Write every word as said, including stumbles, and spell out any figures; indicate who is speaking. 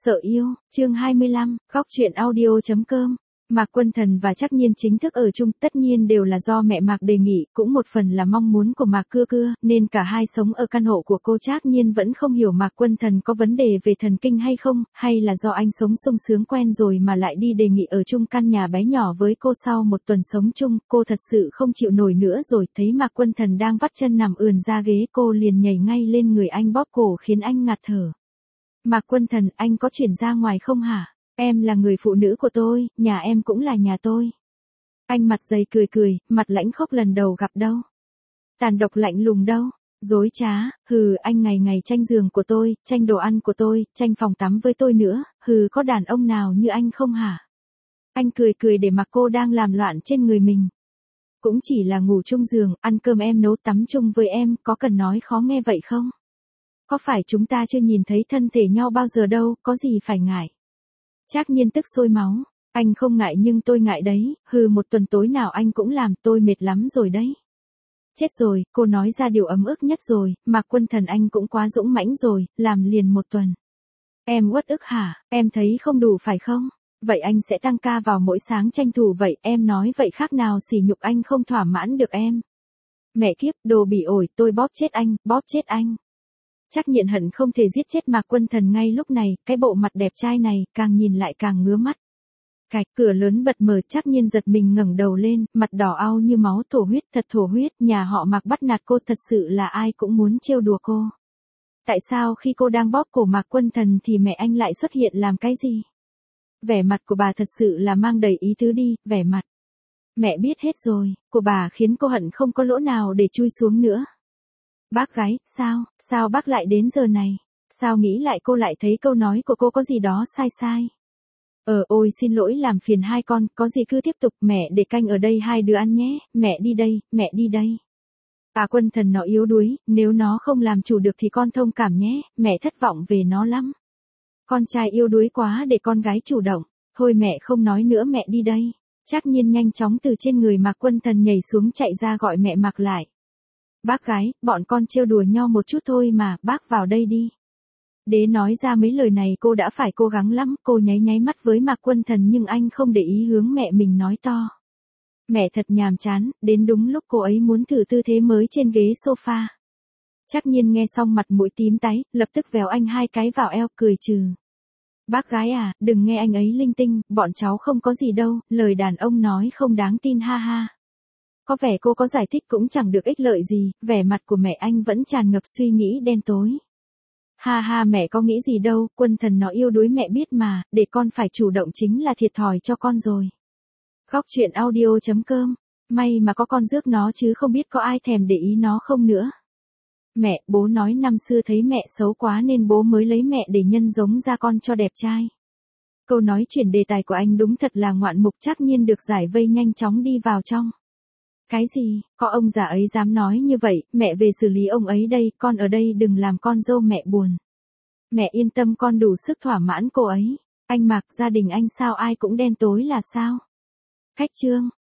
Speaker 1: Sợ yêu, chương hai mươi lăm, góc truyện audio chấm com. Mạc Quân Thần và Trắc Nhiên chính thức ở chung, tất nhiên đều là do mẹ Mạc đề nghị, cũng một phần là mong muốn của Mạc Cưa Cưa, nên cả hai sống ở căn hộ của cô. Trắc Nhiên vẫn không hiểu Mạc Quân Thần có vấn đề về thần kinh hay không, hay là do anh sống sung sướng quen rồi mà lại đi đề nghị ở chung căn nhà bé nhỏ với cô. Sau một tuần sống chung, cô thật sự không chịu nổi nữa rồi, thấy Mạc Quân Thần đang vắt chân nằm ườn ra ghế, cô liền nhảy ngay lên người anh bóp cổ khiến anh ngạt thở. Mạc Quân Thần, anh có chuyển ra ngoài không hả? Em là người phụ nữ của tôi, nhà em cũng là nhà tôi. Anh mặt dày cười cười, mặt lãnh khốc, lần đầu gặp đâu. Tàn độc lạnh lùng đâu. Dối trá, hừ, anh ngày ngày tranh giường của tôi, tranh đồ ăn của tôi, tranh phòng tắm với tôi nữa, hừ, có đàn ông nào như anh không hả? Anh cười cười để mặc cô đang làm loạn trên người mình. Cũng chỉ là ngủ chung giường, ăn cơm em nấu, tắm chung với em, có cần nói khó nghe vậy không? Có phải chúng ta chưa nhìn thấy thân thể nhau bao giờ đâu, có gì phải ngại. Trắc Nhiên tức sôi máu, anh không ngại nhưng tôi ngại đấy, hừ, một tuần tối nào anh cũng làm, tôi mệt lắm rồi đấy. Chết rồi, cô nói ra điều ấm ức nhất rồi, Mạc Quân Thần anh cũng quá dũng mãnh rồi, làm liền một tuần. Em uất ức hả, em thấy không đủ phải không? Vậy anh sẽ tăng ca vào mỗi sáng tranh thủ vậy, em nói vậy khác nào sỉ nhục anh không thỏa mãn được em. Mẹ kiếp, đồ bỉ ổi, tôi bóp chết anh, bóp chết anh. Trắc Nhiên hận không thể giết chết Mạc Quân Thần ngay lúc này, cái bộ mặt đẹp trai này, càng nhìn lại càng ngứa mắt. Cạch, cửa lớn bật mở, Trắc Nhiên giật mình ngẩng đầu lên, mặt đỏ au như máu, thổ huyết, thật thổ huyết, nhà họ Mạc bắt nạt cô, thật sự là ai cũng muốn trêu đùa cô. Tại sao khi cô đang bóp cổ Mạc Quân Thần thì mẹ anh lại xuất hiện làm cái gì? Vẻ mặt của bà thật sự là mang đầy ý tứ đi, vẻ mặt. Mẹ biết hết rồi, của bà khiến cô hận không có lỗ nào để chui xuống nữa. Bác gái, sao, sao bác lại đến giờ này? Sao nghĩ lại cô lại thấy câu nói của cô có gì đó sai sai? Ờ ôi xin lỗi làm phiền hai con, có gì cứ tiếp tục, mẹ để canh ở đây hai đứa ăn nhé, mẹ đi đây, mẹ đi đây. À Quân Thần nó yếu đuối, nếu nó không làm chủ được thì con thông cảm nhé, mẹ thất vọng về nó lắm. Con trai yếu đuối quá để con gái chủ động, thôi mẹ không nói nữa, mẹ đi đây. Trắc Nhiên nhanh chóng từ trên người Mạc Quân Thần nhảy xuống chạy ra gọi mẹ Mạc lại. Bác gái, bọn con trêu đùa nhau một chút thôi mà, bác vào đây đi. Đế nói ra mấy lời này cô đã phải cố gắng lắm, cô nháy nháy mắt với Mạc Quân Thần nhưng anh không để ý hướng mẹ mình nói to. Mẹ thật nhàm chán, đến đúng lúc cô ấy muốn thử tư thế mới trên ghế sofa. Trắc Nhiên nghe xong mặt mũi tím tái, lập tức véo anh hai cái vào eo, cười trừ. Bác gái à, đừng nghe anh ấy linh tinh, bọn cháu không có gì đâu, lời đàn ông nói không đáng tin ha ha. Có vẻ cô có giải thích cũng chẳng được ích lợi gì, vẻ mặt của mẹ anh vẫn tràn ngập suy nghĩ đen tối. Ha ha, mẹ có nghĩ gì đâu, Quân Thần nó yêu đuối mẹ biết mà, để con phải chủ động chính là thiệt thòi cho con rồi. Góc truyện audio chấm com, may mà có con rước nó chứ không biết có ai thèm để ý nó không nữa. Mẹ, bố nói năm xưa thấy mẹ xấu quá nên bố mới lấy mẹ để nhân giống ra con cho đẹp trai. Câu nói chuyển đề tài của anh đúng thật là ngoạn mục. Trắc Nhiên được giải vây nhanh chóng đi vào trong. Cái gì, có ông già ấy dám nói như vậy, mẹ về xử lý ông ấy đây, con ở đây đừng làm con dâu mẹ buồn. Mẹ yên tâm, con đủ sức thỏa mãn cô ấy. Anh Mạc, gia đình anh sao ai cũng đen tối là sao? Khách trương,